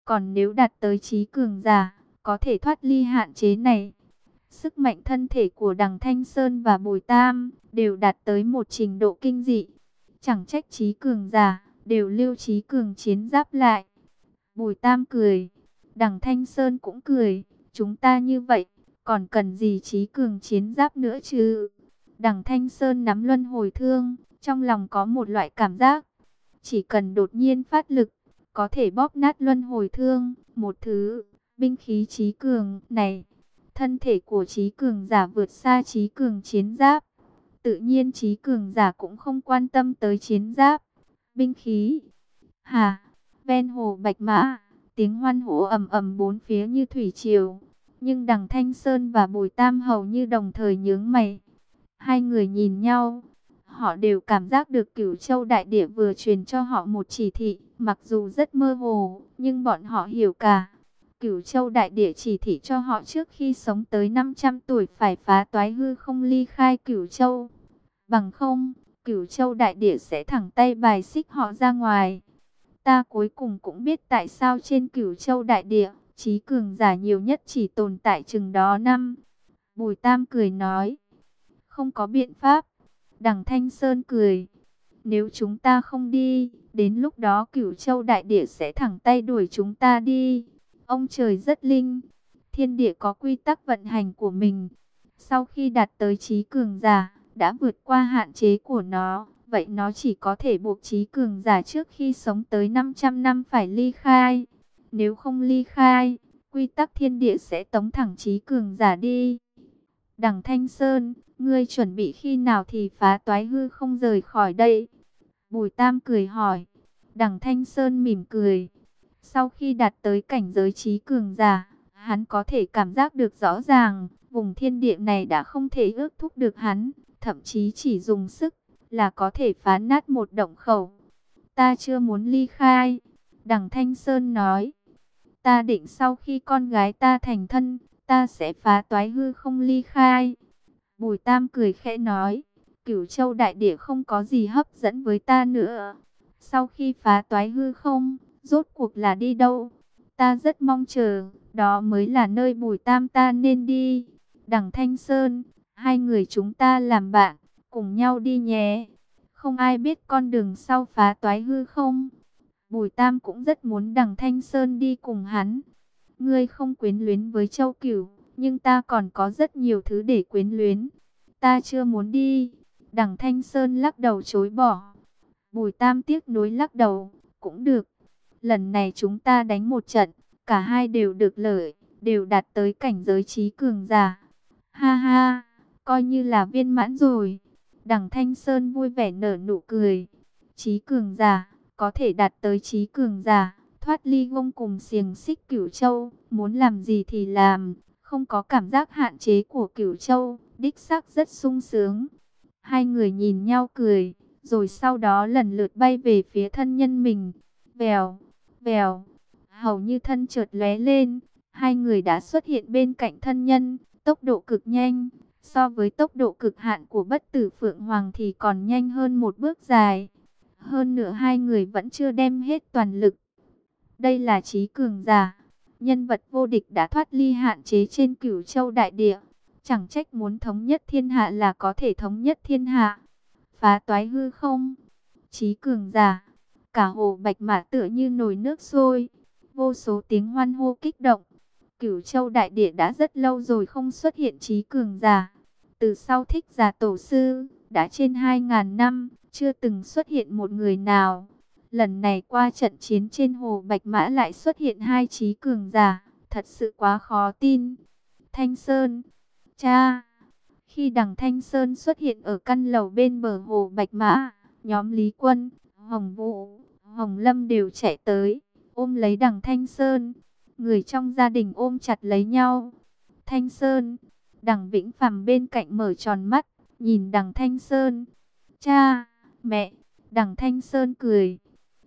Còn nếu đạt tới trí cường giả, có thể thoát ly hạn chế này. Sức mạnh thân thể của Đằng Thanh Sơn và Bùi Tam đều đạt tới một trình độ kinh dị. Chẳng trách trí cường giả đều lưu trí cường chiến giáp lại. Bùi Tam cười, Đằng Thanh Sơn cũng cười, chúng ta như vậy, còn cần gì trí cường chiến giáp nữa chứ? Đằng Thanh Sơn nắm luân hồi thương, trong lòng có một loại cảm giác, chỉ cần đột nhiên phát lực, có thể bóp nát luân hồi thương, một thứ binh khí trí cường này. Thân thể của trí cường giả vượt xa trí cường chiến giáp. Tự nhiên trí cường giả cũng không quan tâm tới chiến giáp, binh khí. Hà, ven hồ Bạch Mã, tiếng hoan hô ầm ầm bốn phía như thủy triều. Nhưng Đằng Thanh Sơn và Bùi Tam hầu như đồng thời nhướng mày. Hai người nhìn nhau, họ đều cảm giác được Cửu Châu Đại Địa vừa truyền cho họ một chỉ thị, mặc dù rất mơ hồ, nhưng bọn họ hiểu cả. Cửu Châu Đại Địa chỉ thị cho họ trước khi sống tới 500 tuổi phải phá toái hư không ly khai Cửu Châu. Bằng không, Cửu Châu Đại Địa sẽ thẳng tay bài xích họ ra ngoài. Ta cuối cùng cũng biết tại sao trên Cửu Châu Đại Địa, trí cường giả nhiều nhất chỉ tồn tại chừng đó năm. Bùi Tam cười nói, không có biện pháp. Đằng Thanh Sơn cười, nếu chúng ta không đi, đến lúc đó Cửu Châu Đại Địa sẽ thẳng tay đuổi chúng ta đi. Ông trời rất linh, thiên địa có quy tắc vận hành của mình. Sau khi đạt tới trí cường giả, đã vượt qua hạn chế của nó, vậy nó chỉ có thể buộc trí cường giả trước khi sống tới 500 năm phải ly khai. Nếu không ly khai, quy tắc thiên địa sẽ tống thẳng trí cường giả đi. Đằng Thanh Sơn, ngươi chuẩn bị khi nào thì phá toái hư không rời khỏi đây? Bùi Tam cười hỏi. Đằng Thanh Sơn mỉm cười. Sau khi đạt tới cảnh giới trí cường giả, hắn có thể cảm giác được rõ ràng, vùng thiên địa này đã không thể ước thúc được hắn, thậm chí chỉ dùng sức là có thể phá nát một động khẩu. Ta chưa muốn ly khai, Đằng Thanh Sơn nói. Ta định sau khi con gái ta thành thân, ta sẽ phá toái hư không ly khai. Bùi Tam cười khẽ nói, Cửu Châu Đại Địa không có gì hấp dẫn với ta nữa. Sau khi phá toái hư không, rốt cuộc là đi đâu? Ta rất mong chờ, đó mới là nơi Bùi Tam ta nên đi. Đằng Thanh Sơn, hai người chúng ta làm bạn, cùng nhau đi nhé. Không ai biết con đường sau phá toái hư không. Bùi Tam cũng rất muốn Đằng Thanh Sơn đi cùng hắn. Ngươi không quyến luyến với Châu Cửu, nhưng ta còn có rất nhiều thứ để quyến luyến. Ta chưa muốn đi. Đằng Thanh Sơn lắc đầu chối bỏ. Bùi Tam tiếc nuối lắc đầu, cũng được. Lần này chúng ta đánh một trận, cả hai đều được lợi, đều đạt tới cảnh giới trí cường giả. Ha ha, coi như là viên mãn rồi. Đằng Thanh Sơn vui vẻ nở nụ cười. Trí cường giả, có thể đạt tới trí cường giả, thoát ly gông cùng xiềng xích Cửu Châu, muốn làm gì thì làm, không có cảm giác hạn chế của Cửu Châu, đích xác rất sung sướng. Hai người nhìn nhau cười, rồi sau đó lần lượt bay về phía thân nhân mình. Vèo, vèo, hầu như thân chợt lóe lên, hai người đã xuất hiện bên cạnh thân nhân, tốc độ cực nhanh, so với tốc độ cực hạn của Bất Tử Phượng Hoàng thì còn nhanh hơn một bước dài. Hơn nữa hai người vẫn chưa đem hết toàn lực. Đây là trí cường giả, nhân vật vô địch đã thoát ly hạn chế trên Cửu Châu Đại Địa. Chẳng trách muốn thống nhất thiên hạ là có thể thống nhất thiên hạ. Phá toái hư không, trí cường giả, cả hồ Bạch Mã tựa như nồi nước sôi, vô số tiếng hoan hô kích động. Cửu Châu Đại Địa đã rất lâu rồi không xuất hiện trí cường giả. Từ sau Thích Giả Tổ Sư, đã trên 2000 năm, chưa từng xuất hiện một người nào. Lần này qua trận chiến trên hồ Bạch Mã lại xuất hiện hai trí cường giả, thật sự quá khó tin. Thanh Sơn, cha. Khi Đằng Thanh Sơn xuất hiện ở căn lầu bên bờ hồ Bạch Mã, nhóm Lý Quân, Hồng Vũ, Hồng Lâm đều chạy tới, ôm lấy Đằng Thanh Sơn. Người trong gia đình ôm chặt lấy nhau. Thanh Sơn, Đằng Vĩnh Phàm bên cạnh mở tròn mắt, nhìn Đằng Thanh Sơn. Cha, mẹ, Đằng Thanh Sơn cười.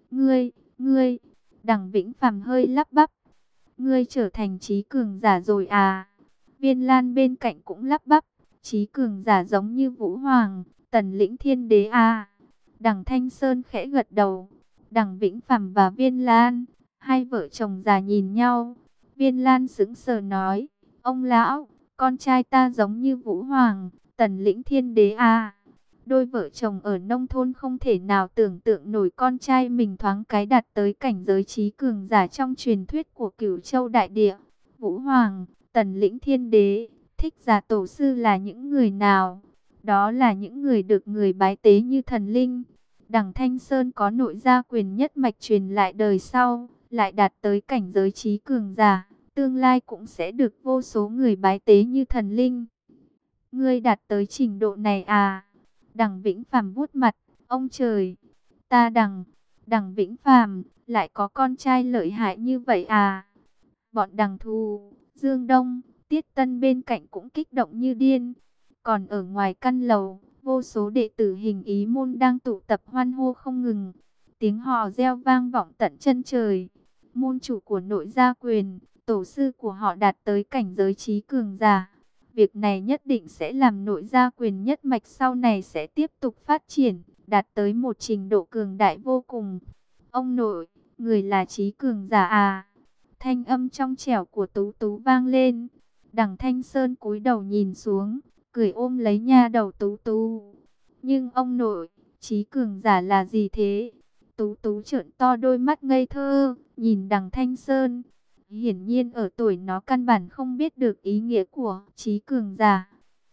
Ngươi, Đằng Vĩnh Phàm hơi lắp bắp. Ngươi trở thành trí cường giả rồi à? Viên Lan bên cạnh cũng lắp bắp. Trí cường giả giống như Vũ Hoàng, Tần Lĩnh Thiên Đế à? Đằng Thanh Sơn khẽ gật đầu. Đằng Vĩnh Phàm và Viên Lan, Hai vợ chồng già nhìn nhau. Viên Lan sững sờ nói, ông lão, con trai ta giống như Vũ Hoàng, Tần Lĩnh Thiên Đế à. Đôi vợ chồng ở nông thôn không thể nào tưởng tượng nổi con trai mình thoáng cái đạt tới cảnh giới trí cường giả trong truyền thuyết của Cửu Châu Đại Địa. Vũ Hoàng, Tần Lĩnh Thiên Đế, Thích Giả Tổ Sư là những người nào? Đó là những người được người bái tế như thần linh. Đằng Thanh Sơn có nội gia quyền nhất mạch truyền lại đời sau, lại đạt tới cảnh giới trí cường giả, tương lai cũng sẽ được vô số người bái tế như thần linh. Ngươi đạt tới trình độ này à? Đằng Vĩnh Phàm vuốt mặt, ông trời, ta đằng Vĩnh Phàm lại có con trai lợi hại như vậy à? Bọn Đằng Thù, Dương Đông, Tiết Tân bên cạnh cũng kích động như điên. Còn ở ngoài căn lầu, vô số đệ tử Hình Ý môn đang tụ tập hoan hô không ngừng. Tiếng hò reo vang vọng tận chân trời. Môn chủ của nội gia quyền, tổ sư của họ đạt tới cảnh giới trí cường giả. Việc này nhất định sẽ làm nội gia quyền nhất mạch sau này sẽ tiếp tục phát triển, đạt tới một trình độ cường đại vô cùng. Ông nội, người là trí cường giả à? Thanh âm trong trẻo của Tú Tú vang lên. Đằng Thanh Sơn cúi đầu nhìn xuống, cười ôm lấy nha đầu Tú Tú. Nhưng ông nội, trí cường giả là gì thế? Tú Tú trợn to đôi mắt ngây thơ, nhìn đằng Thanh Sơn. Hiển nhiên ở tuổi nó căn bản không biết được ý nghĩa của trí cường giả.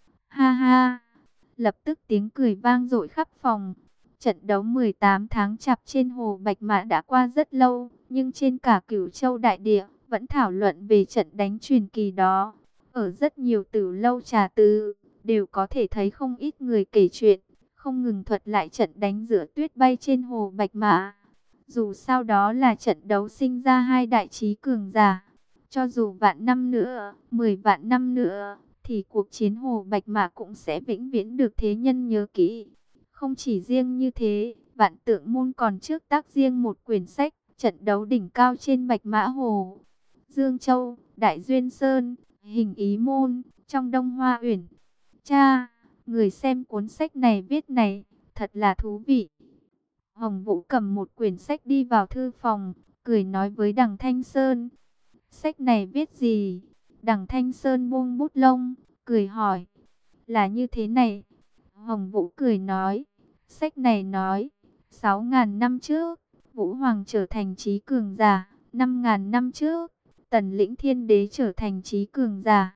Ha ha! Lập tức tiếng cười vang dội khắp phòng. Trận đấu 18 tháng chạp trên hồ Bạch Mã đã qua rất lâu, nhưng trên cả Cửu Châu Đại Địa vẫn thảo luận về trận đánh truyền kỳ đó. Ở rất nhiều tử lâu trà tư, đều có thể thấy không ít người kể chuyện, không ngừng thuật lại trận đánh giữa tuyết bay trên hồ Bạch Mã. Dù sao đó là trận đấu sinh ra hai đại trí cường giả. Cho dù vạn năm nữa, 10 vạn năm nữa, thì cuộc chiến hồ Bạch Mã cũng sẽ vĩnh viễn được thế nhân nhớ kỹ. Không chỉ riêng như thế, Vạn Tượng môn còn trước tác riêng một quyển sách, trận đấu đỉnh cao trên Bạch Mã Hồ. Dương Châu, Đại Duyên Sơn, Hình Ý môn, trong Đông Hoa Uyển. Cha, người xem cuốn sách này viết này, thật là thú vị. Hồng Vũ cầm một quyển sách đi vào thư phòng, cười nói với Đằng Thanh Sơn. Sách này viết gì? Đằng Thanh Sơn buông bút lông, cười hỏi. Là như thế này. Hồng Vũ cười nói. Sách này nói, 6.000 năm trước, Vũ Hoàng trở thành trí cường giả. 5.000 năm trước, Tần Lĩnh Thiên Đế trở thành trí cường giả.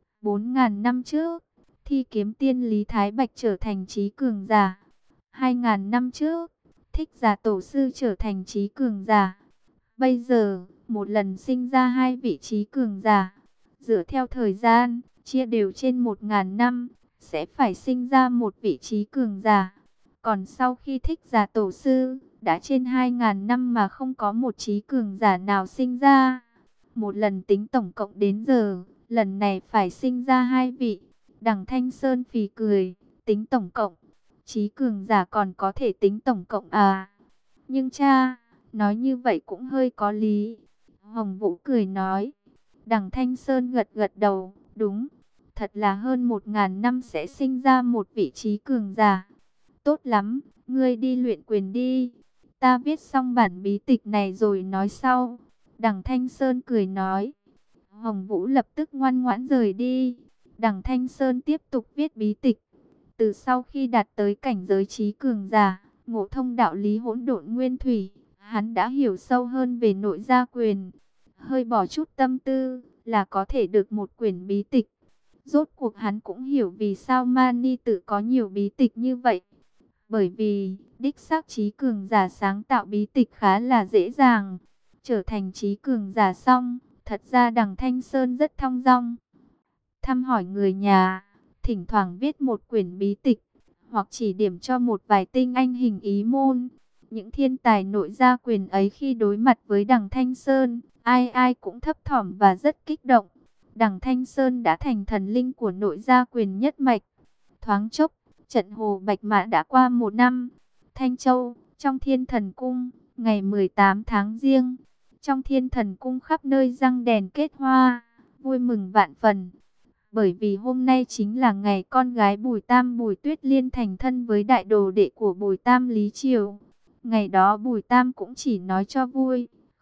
4.000 năm trước, Thi Kiếm Tiên Lý Thái Bạch trở thành trí cường giả. 2.000 năm trước, Thích Giả Tổ Sư trở thành trí cường giả. Bây giờ, một lần sinh ra hai vị trí cường giả. Dựa theo thời gian, chia đều trên 1.000 năm, sẽ phải sinh ra một vị trí cường giả. Còn sau khi Thích Giả Tổ Sư, đã trên 2.000 năm mà không có một trí cường giả nào sinh ra. Một lần tính tổng cộng đến giờ, lần này phải sinh ra hai vị. Đằng Thanh Sơn phì cười, tính tổng cộng. Trí cường giả còn có thể tính tổng cộng à? Nhưng cha, nói như vậy cũng hơi có lý. Hồng Vũ cười nói. Đằng Thanh Sơn gật gật đầu, đúng. Thật là hơn 1.000 năm sẽ sinh ra một vị trí cường giả. Tốt lắm, ngươi đi luyện quyền đi. Ta viết xong bản bí tịch này rồi nói sau. Đằng Thanh Sơn cười nói. Hồng Vũ lập tức ngoan ngoãn rời đi. Đằng Thanh Sơn tiếp tục viết bí tịch. Từ sau khi đạt tới cảnh giới trí cường giả, ngộ thông đạo lý hỗn độn nguyên thủy, hắn đã hiểu sâu hơn về nội gia quyền. Hơi bỏ chút tâm tư là có thể được một quyển bí tịch. Rốt cuộc hắn cũng hiểu vì sao Mani Tự có nhiều bí tịch như vậy. Bởi vì, đích xác trí cường giả sáng tạo bí tịch khá là dễ dàng. Trở thành trí cường giả xong, thật ra Đằng Thanh Sơn rất thong dong. Thăm hỏi người nhà, thỉnh thoảng viết một quyển bí tịch, hoặc chỉ điểm cho một vài tinh anh Hình Ý môn. Những thiên tài nội gia quyền ấy khi đối mặt với Đằng Thanh Sơn, ai ai cũng thấp thỏm và rất kích động. Đằng Thanh Sơn đã thành thần linh của nội gia quyền nhất mạch. Thoáng chốc, trận hồ Bạch Mã đã qua 1 năm. Thanh Châu, trong Thiên Thần Cung, ngày 18 tháng Giêng, trong Thiên Thần Cung khắp nơi răng đèn kết hoa, vui mừng vạn phần. Bởi vì hôm nay chính là ngày con gái Bùi Tam Bùi Tuyết Liên thành thân với đại đồ đệ của Bùi Tam Lý Triều. Ngày đó Bùi Tam cũng chỉ nói cho vui,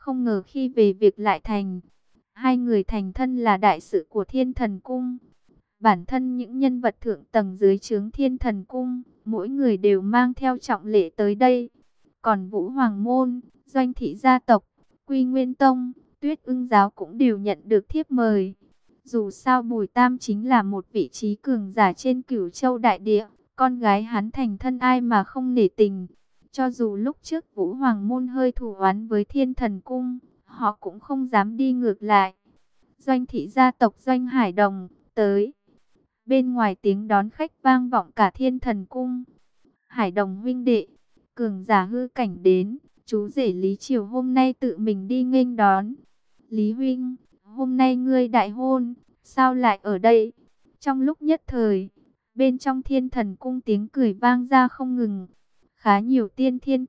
Không ngờ khi về việc lại thành, hai người thành thân là đại sự của Thiên Thần Cung. Bản thân những nhân vật thượng tầng dưới trướng Thiên Thần Cung, mỗi người đều mang theo trọng lễ tới đây. Còn Vũ Hoàng Môn, Doanh Thị gia tộc, Quy Nguyên Tông, Tuyết Ưng Giáo cũng đều nhận được thiếp mời. Dù sao Bùi Tam chính là một vị trí cường giả trên Cửu Châu đại địa, con gái hắn thành thân ai mà không nể tình. Cho dù lúc trước Vũ Hoàng Môn hơi thù oán với Thiên Thần Cung, họ cũng không dám đi ngược lại. Doanh Thị gia tộc Doanh Hải Đồng tới. Bên ngoài tiếng đón khách vang vọng cả Thiên Thần Cung. Hải Đồng huynh đệ, cường giả hư cảnh đến, chú rể Lý Triều hôm nay tự mình đi nghênh đón. Lý huynh, hôm nay ngươi đại hôn, sao lại ở đây? Trong lúc nhất thời, bên trong Thiên Thần Cung tiếng cười vang ra không ngừng. Khá nhiều tiên thiên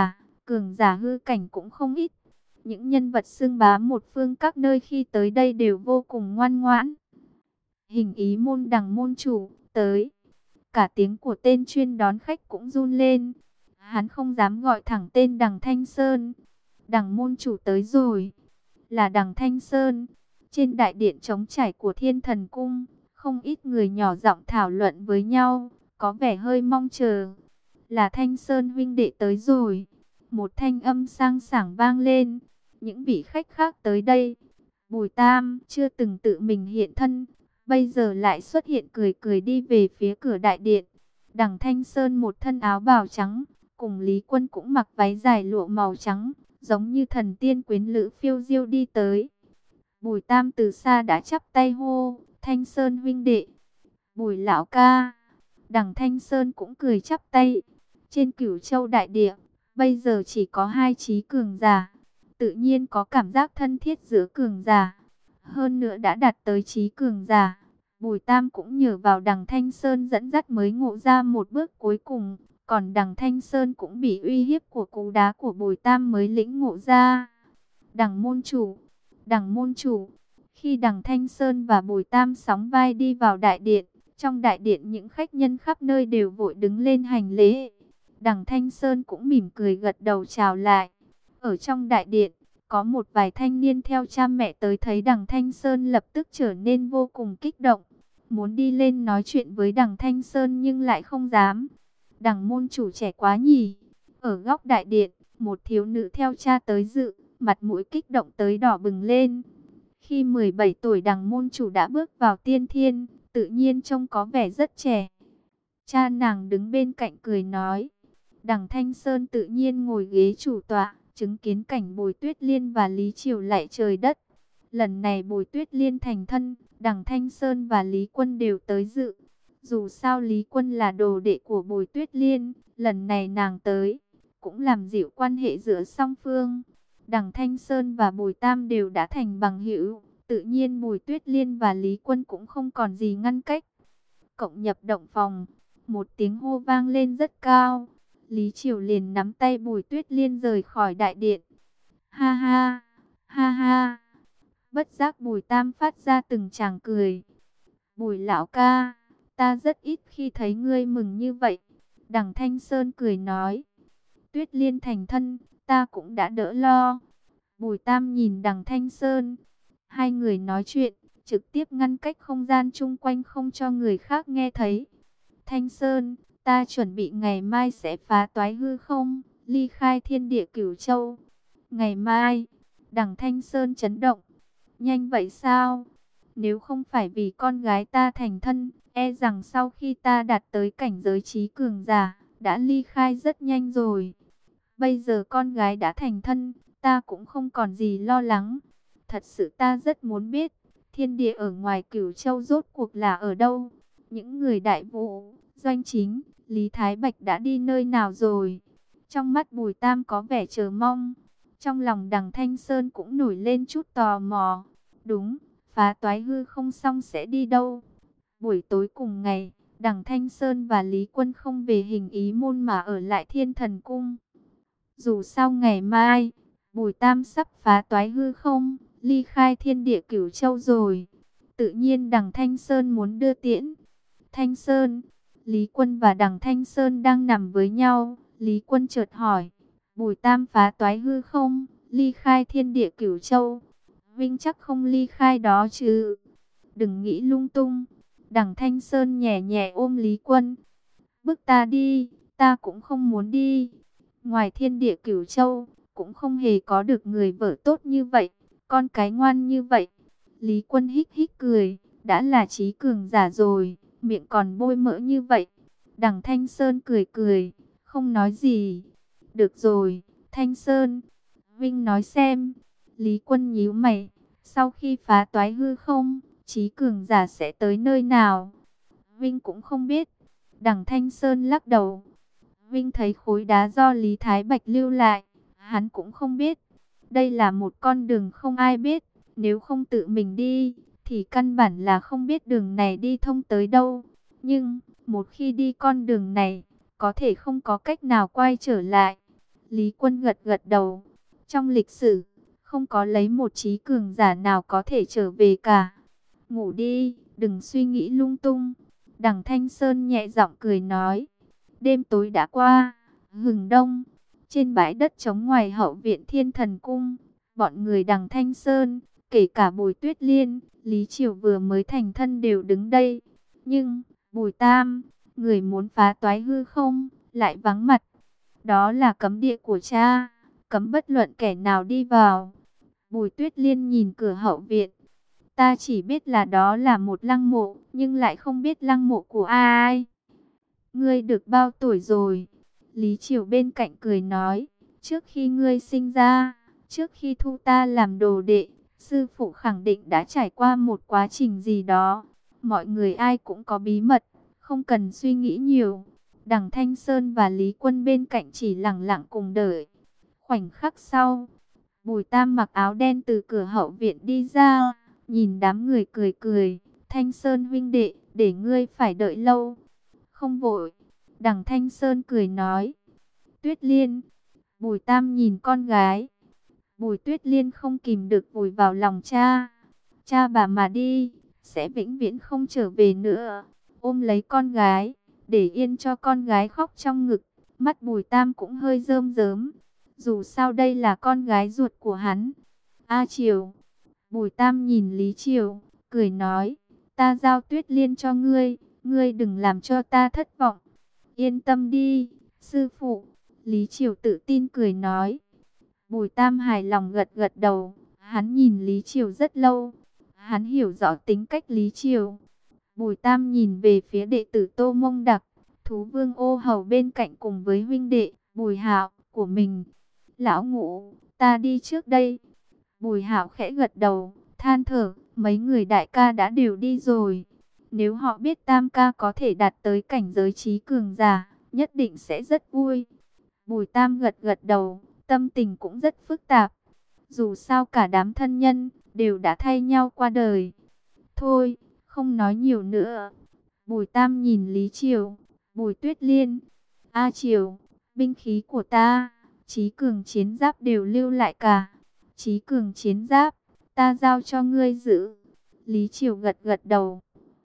cường giả hư cảnh cũng không ít. Những nhân vật xưng bá một phương các nơi khi tới đây đều vô cùng ngoan ngoãn. Hình ý môn Đằng môn chủ tới. Cả tiếng của tên chuyên đón khách cũng run lên. Hắn không dám gọi thẳng tên Đằng Thanh Sơn. Đằng môn chủ tới rồi. Là Đằng Thanh Sơn. Trên đại điện trống trải của Thiên Thần Cung, không ít người nhỏ giọng thảo luận với nhau, có vẻ hơi mong chờ. Là Thanh Sơn huynh đệ tới rồi. Một thanh âm sang sảng vang lên. Những vị khách khác tới đây, Bùi Tam chưa từng tự mình hiện thân, bây giờ lại xuất hiện cười cười đi về phía cửa đại điện. Đằng Thanh Sơn một thân áo bào trắng, cùng Lý Quân cũng mặc váy dài lụa màu trắng, giống như thần tiên quyến lữ phiêu diêu đi tới. Bùi Tam từ xa đã chắp tay hô, Thanh Sơn huynh đệ, Bùi lão ca. Đằng Thanh Sơn cũng cười chắp tay. Trên Cửu Châu đại địa, bây giờ chỉ có hai trí cường giả, tự nhiên có cảm giác thân thiết giữa cường giả. Hơn nữa đã đạt tới trí cường giả, Bùi Tam cũng nhờ vào Đằng Thanh Sơn dẫn dắt mới ngộ ra một bước cuối cùng. Còn Đằng Thanh Sơn cũng bị uy hiếp của cú đá của Bùi Tam mới lĩnh ngộ ra. Đằng môn chủ. Khi Đằng Thanh Sơn và Bùi Tam sóng vai đi vào đại điện, trong đại điện những khách nhân khắp nơi đều vội đứng lên hành lễ. Đằng Thanh Sơn cũng mỉm cười gật đầu chào lại. Ở trong đại điện, có một vài thanh niên theo cha mẹ tới thấy Đằng Thanh Sơn lập tức trở nên vô cùng kích động. Muốn đi lên nói chuyện với Đằng Thanh Sơn nhưng lại không dám. Đằng môn chủ trẻ quá nhỉ. Ở góc đại điện, một thiếu nữ theo cha tới dự, mặt mũi kích động tới đỏ bừng lên. Khi 17 tuổi Đằng môn chủ đã bước vào tiên thiên, tự nhiên trông có vẻ rất trẻ. Cha nàng đứng bên cạnh cười nói. Đằng Thanh Sơn tự nhiên ngồi ghế chủ tọa, chứng kiến cảnh Bùi Tuyết Liên và Lý Triều lạy trời đất. Lần này Bùi Tuyết Liên thành thân, Đằng Thanh Sơn và Lý Quân đều tới dự. Dù sao Lý Quân là đồ đệ của Bùi Tuyết Liên, lần này nàng tới, cũng làm dịu quan hệ giữa song phương. Đằng Thanh Sơn và Bùi Tam đều đã thành bằng hữu, tự nhiên Bùi Tuyết Liên và Lý Quân cũng không còn gì ngăn cách. Cộng nhập động phòng, một tiếng hô vang lên rất cao. Lý Triều liền nắm tay Bùi Tuyết Liên rời khỏi đại điện. Ha ha, ha ha. Bất giác Bùi Tam phát ra từng tràng cười. Bùi lão ca, ta rất ít khi thấy ngươi mừng như vậy. Đằng Thanh Sơn cười nói. Tuyết Liên thành thân, ta cũng đã đỡ lo. Bùi Tam nhìn Đằng Thanh Sơn. Hai người nói chuyện, trực tiếp ngăn cách không gian chung quanh không cho người khác nghe thấy. Thanh Sơn, ta chuẩn bị ngày mai sẽ phá toái hư không, ly khai thiên địa Cửu Châu. Ngày mai, Đằng Thanh Sơn chấn động. Nhanh vậy sao? Nếu không phải vì con gái ta thành thân, e rằng sau khi ta đạt tới cảnh giới trí cường giả, đã ly khai rất nhanh rồi. Bây giờ con gái đã thành thân, ta cũng không còn gì lo lắng. Thật sự ta rất muốn biết, thiên địa ở ngoài Cửu Châu rốt cuộc là ở đâu? Những người Đại Vũ, Doanh Chính, Lý Thái Bạch đã đi nơi nào rồi? Trong mắt Bùi Tam có vẻ chờ mong. Trong lòng Đằng Thanh Sơn cũng nổi lên chút tò mò. Đúng, phá toái hư không xong sẽ đi đâu? Buổi tối cùng ngày, Đằng Thanh Sơn và Lý Quân không về Hình Ý môn mà ở lại Thiên Thần Cung. Dù sao ngày mai, Bùi Tam sắp phá toái hư không, ly khai thiên địa Cửu Châu rồi. Tự nhiên Đằng Thanh Sơn muốn đưa tiễn. Thanh Sơn, Lý Quân và Đằng Thanh Sơn đang nằm với nhau. Lý Quân chợt hỏi, Bùi Tam phá toái hư không, Ly khai thiên địa Cửu Châu. Vinh chắc không ly khai đó chứ. Đừng nghĩ lung tung. Đằng Thanh Sơn nhẹ nhẹ ôm Lý Quân. Bước ta đi, ta cũng không muốn đi. Ngoài thiên địa Cửu Châu, cũng không hề có được người vợ tốt như vậy, con cái ngoan như vậy. Lý Quân hít hít cười, đã là trí cường giả rồi, miệng còn bôi mỡ như vậy. Đằng Thanh Sơn cười cười, không nói gì. Được rồi, Thanh Sơn, Vinh nói xem. Lý Quân nhíu mày, sau khi phá toái hư không, trí cường giả sẽ tới nơi nào? Vinh cũng không biết. Đằng Thanh Sơn lắc đầu. Vinh thấy khối đá do Lý Thái Bạch lưu lại, hắn cũng không biết. Đây là một con đường không ai biết, nếu không tự mình đi, thì căn bản là không biết đường này đi thông tới đâu. Nhưng, một khi đi con đường này, có thể không có cách nào quay trở lại. Lý Quân gật gật đầu. Trong lịch sử, không có lấy một trí cường giả nào có thể trở về cả. Ngủ đi, đừng suy nghĩ lung tung. Đằng Thanh Sơn nhẹ giọng cười nói. Đêm tối đã qua, hừng đông, trên bãi đất trống ngoài hậu viện Thiên Thần Cung, bọn người Đằng Thanh Sơn, kể cả Bùi Tuyết Liên, Lý Triều vừa mới thành thân đều đứng đây. Nhưng, Bùi Tam, người muốn phá toái hư không, lại vắng mặt. Đó là cấm địa của cha, cấm bất luận kẻ nào đi vào. Bùi Tuyết Liên nhìn cửa hậu viện. Ta chỉ biết là đó là một lăng mộ, nhưng lại không biết lăng mộ của ai. Ngươi được bao tuổi rồi? Lý Triều bên cạnh cười nói, trước khi ngươi sinh ra, trước khi thu ta làm đồ đệ, sư phụ khẳng định đã trải qua một quá trình gì đó. Mọi người ai cũng có bí mật, không cần suy nghĩ nhiều. Đằng Thanh Sơn và Lý Quân bên cạnh chỉ lặng lặng cùng đợi. Khoảnh khắc sau, Bùi Tam mặc áo đen từ cửa hậu viện đi ra, nhìn đám người cười cười. Thanh Sơn huynh đệ, để ngươi phải đợi lâu. Không vội. Đằng Thanh Sơn cười nói. Tuyết Liên. Bùi Tam nhìn con gái. Bùi Tuyết Liên không kìm được vùi vào lòng cha. Cha bà mà đi, sẽ vĩnh viễn không trở về nữa. Ôm lấy con gái, để yên cho con gái khóc trong ngực. Mắt Bùi Tam cũng hơi rơm rớm. Dù sao đây là con gái ruột của hắn. A Triều. Bùi Tam nhìn Lý Triều, cười nói. Ta giao Tuyết Liên cho ngươi, ngươi đừng làm cho ta thất vọng. Yên tâm đi, sư phụ. Lý Triều tự tin cười nói. Bùi Tam hài lòng gật gật đầu. Hắn nhìn Lý Triều rất lâu. Hắn hiểu rõ tính cách Lý Triều. Bùi Tam nhìn về phía đệ tử Tô Mông Đặc, Thú Vương Ô Hầu bên cạnh cùng với huynh đệ Bùi Hạo của mình. Lão Ngũ, ta đi trước đây. Bùi Hạo khẽ gật đầu, than thở, mấy người đại ca đã đều đi rồi. Nếu họ biết Tam ca có thể đạt tới cảnh giới trí cường giả, nhất định sẽ rất vui. Bùi Tam gật gật đầu, tâm tình cũng rất phức tạp. Dù sao cả đám thân nhân đều đã thay nhau qua đời. Thôi, không nói nhiều nữa. Bùi Tam nhìn Lý Triều, Bùi Tuyết Liên. A Triều, binh khí của ta, trí cường chiến giáp đều lưu lại cả. Trí cường chiến giáp, ta giao cho ngươi giữ. Lý Triều gật gật đầu.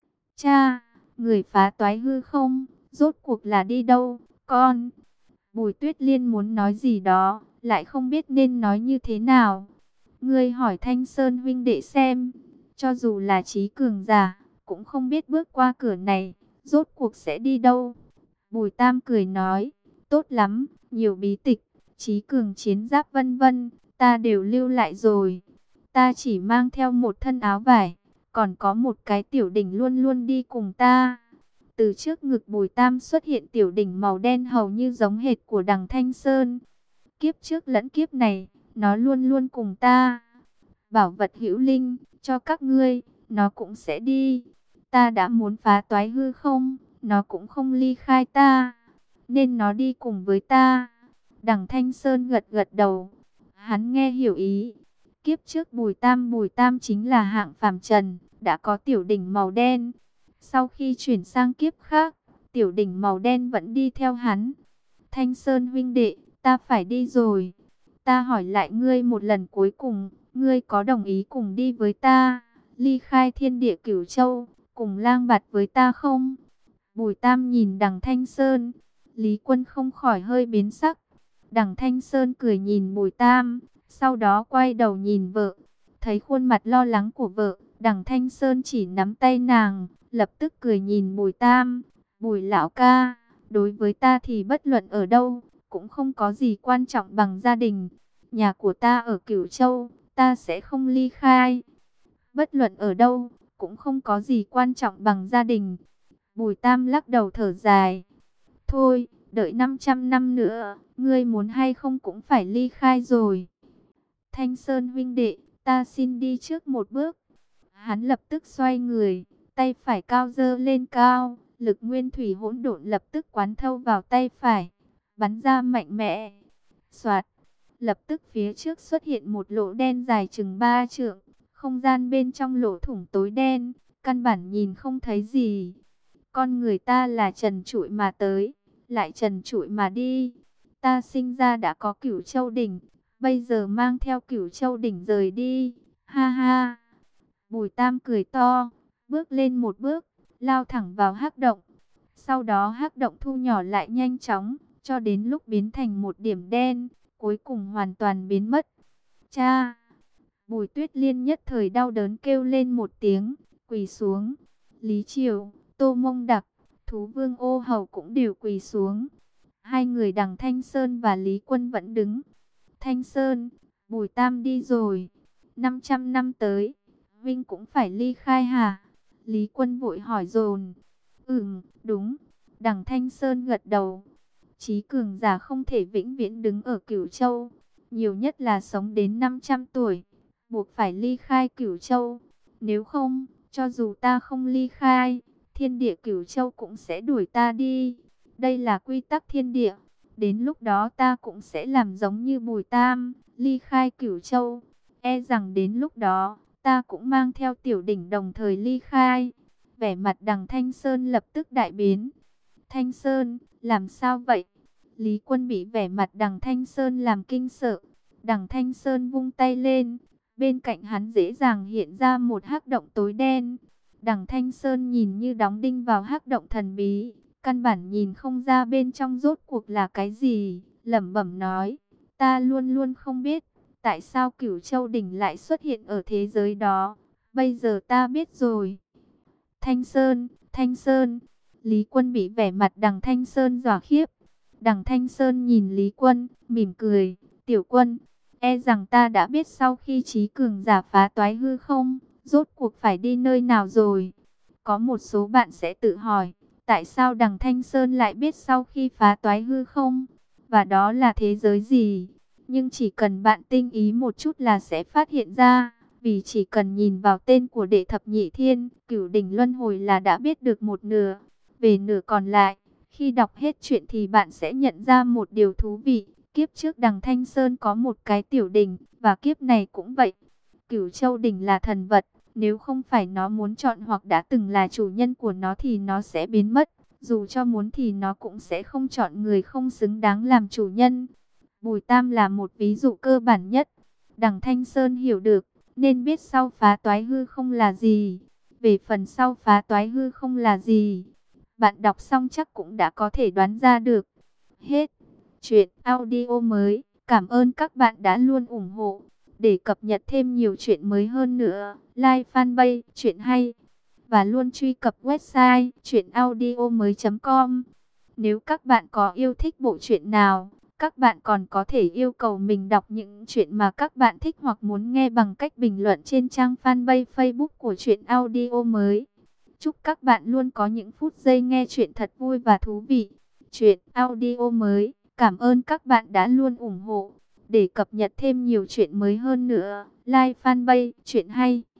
Cha, người phá toái hư không, rốt cuộc là đi đâu, con? Bùi Tuyết Liên muốn nói gì đó, lại không biết nên nói như thế nào. Ngươi hỏi Thanh Sơn huynh đệ xem, cho dù là trí cường giả, cũng không biết bước qua cửa này, rốt cuộc sẽ đi đâu. Bùi Tam cười nói, tốt lắm, nhiều bí tịch, trí cường chiến giáp vân vân, ta đều lưu lại rồi. Ta chỉ mang theo một thân áo vải, còn có một cái tiểu đỉnh luôn luôn đi cùng ta. Từ trước ngực Bùi Tam xuất hiện tiểu đỉnh màu đen hầu như giống hệt của đằng Thanh Sơn. Kiếp trước lẫn kiếp này, nó luôn luôn cùng ta. Bảo vật hữu linh, cho các ngươi, nó cũng sẽ đi. Ta đã muốn phá toái hư không, nó cũng không ly khai ta. Nên nó đi cùng với ta. Đằng Thanh Sơn gật gật đầu. Hắn nghe hiểu ý. Kiếp trước Bùi Tam chính là hạng phàm trần, đã có tiểu đỉnh màu đen. Sau khi chuyển sang kiếp khác, tiểu đỉnh màu đen vẫn đi theo hắn. Thanh Sơn huynh đệ, ta phải đi rồi. Ta hỏi lại ngươi một lần cuối cùng, ngươi có đồng ý cùng đi với ta, ly khai thiên địa Cửu Châu, cùng lang bạt với ta không? Bùi Tam nhìn đằng Thanh Sơn, Lý Quân không khỏi hơi biến sắc. Đằng Thanh Sơn cười nhìn Bùi Tam, Sau đó quay đầu nhìn vợ, thấy khuôn mặt lo lắng của vợ, Đằng Thanh Sơn chỉ nắm tay nàng, lập tức cười nhìn Bùi Tam. Bùi lão ca, đối với ta thì bất luận ở đâu, cũng không có gì quan trọng bằng gia đình. Nhà của ta ở Cửu Châu, ta sẽ không ly khai. Bất luận ở đâu, cũng không có gì quan trọng bằng gia đình. Bùi Tam lắc đầu thở dài. Thôi, đợi 500 năm nữa, ngươi muốn hay không cũng phải ly khai rồi. Thanh Sơn huynh đệ, ta xin đi trước một bước. Hắn lập tức xoay người, tay phải cao giơ lên cao, lực nguyên thủy hỗn độn lập tức quán thâu vào tay phải, bắn ra mạnh mẽ. Soạt, lập tức phía trước xuất hiện một lỗ đen dài chừng 3 trượng, không gian bên trong lỗ thủng tối đen, căn bản nhìn không thấy gì. Con người ta là trần trụi mà tới, lại trần trụi mà đi. Ta sinh ra đã có Cửu Châu đỉnh, bây giờ mang theo Cửu Châu đỉnh rời đi. Ha ha. Bùi Tam cười to, bước lên một bước, lao thẳng vào hắc động. Sau đó hắc động thu nhỏ lại nhanh chóng, cho đến lúc biến thành một điểm đen, cuối cùng hoàn toàn biến mất. Cha! Bùi Tuyết Liên nhất thời đau đớn kêu lên một tiếng, quỳ xuống. Lý Triều, Tô Mông Đặc, Thú Vương Ô Hầu cũng đều quỳ xuống. Hai người Đằng Thanh Sơn và Lý Quân vẫn đứng. Thanh Sơn, Bùi Tam đi rồi. 500 năm tới, Vinh cũng phải ly khai hả? Lý Quân vội hỏi dồn. Đúng. Đằng Thanh Sơn gật đầu. Chí cường giả không thể vĩnh viễn đứng ở Cửu Châu. Nhiều nhất là sống đến 500 tuổi. Buộc phải ly khai Cửu Châu. Nếu không, cho dù ta không ly khai, thiên địa Cửu Châu cũng sẽ đuổi ta đi. Đây là quy tắc thiên địa. Đến lúc đó ta cũng sẽ làm giống như Bùi Tam, ly khai Cửu Châu. E rằng đến lúc đó, ta cũng mang theo tiểu đỉnh đồng thời ly khai. Vẻ mặt Đằng Thanh Sơn lập tức đại biến. Thanh Sơn, làm sao vậy? Lý Quân bị vẻ mặt Đằng Thanh Sơn làm kinh sợ. Đằng Thanh Sơn vung tay lên, bên cạnh hắn dễ dàng hiện ra một hắc động tối đen. Đằng Thanh Sơn nhìn như đóng đinh vào hắc động thần bí, căn bản nhìn không ra bên trong rốt cuộc là cái gì, lẩm bẩm nói, ta luôn luôn không biết, tại sao Cửu Châu đỉnh lại xuất hiện ở thế giới đó, bây giờ ta biết rồi. Thanh Sơn, Lý Quân bị vẻ mặt Đằng Thanh Sơn dọa khiếp. Đằng Thanh Sơn nhìn Lý Quân, mỉm cười, tiểu Quân, e rằng ta đã biết sau khi trí cường giả phá toái hư không, rốt cuộc phải đi nơi nào rồi. Có một số bạn sẽ tự hỏi, tại sao Đằng Thanh Sơn lại biết sau khi phá toái hư không, và đó là thế giới gì? Nhưng chỉ cần bạn tinh ý một chút là sẽ phát hiện ra, vì chỉ cần nhìn vào tên của đệ thập nhị thiên, Cửu đỉnh luân hồi là đã biết được một nửa. Về nửa còn lại, khi đọc hết chuyện thì bạn sẽ nhận ra một điều thú vị. Kiếp trước Đằng Thanh Sơn có một cái tiểu đỉnh, và kiếp này cũng vậy. Cửu Châu đỉnh là thần vật, nếu không phải nó muốn chọn hoặc đã từng là chủ nhân của nó thì nó sẽ biến mất. Dù cho muốn thì nó cũng sẽ không chọn người không xứng đáng làm chủ nhân. Bùi Tam là một ví dụ cơ bản nhất. Đằng Thanh Sơn hiểu được, nên biết sau phá toái hư không là gì. Về phần sau phá toái hư không là gì, bạn đọc xong chắc cũng đã có thể đoán ra được. Hết chuyện audio mới. Cảm ơn các bạn đã luôn ủng hộ. Để cập nhật thêm nhiều chuyện mới hơn nữa, like fanpage Chuyện Hay và luôn truy cập website chuyenaudio.com. Nếu các bạn có yêu thích bộ truyện nào, các bạn còn có thể yêu cầu mình đọc những chuyện mà các bạn thích hoặc muốn nghe bằng cách bình luận trên trang fanpage Facebook của Chuyện Audio mới. Chúc các bạn luôn có những phút giây nghe chuyện thật vui và thú vị. Chuyện audio mới. Cảm ơn các bạn đã luôn ủng hộ. Để cập nhật thêm nhiều chuyện mới hơn nữa, like fanpage Chuyện Hay.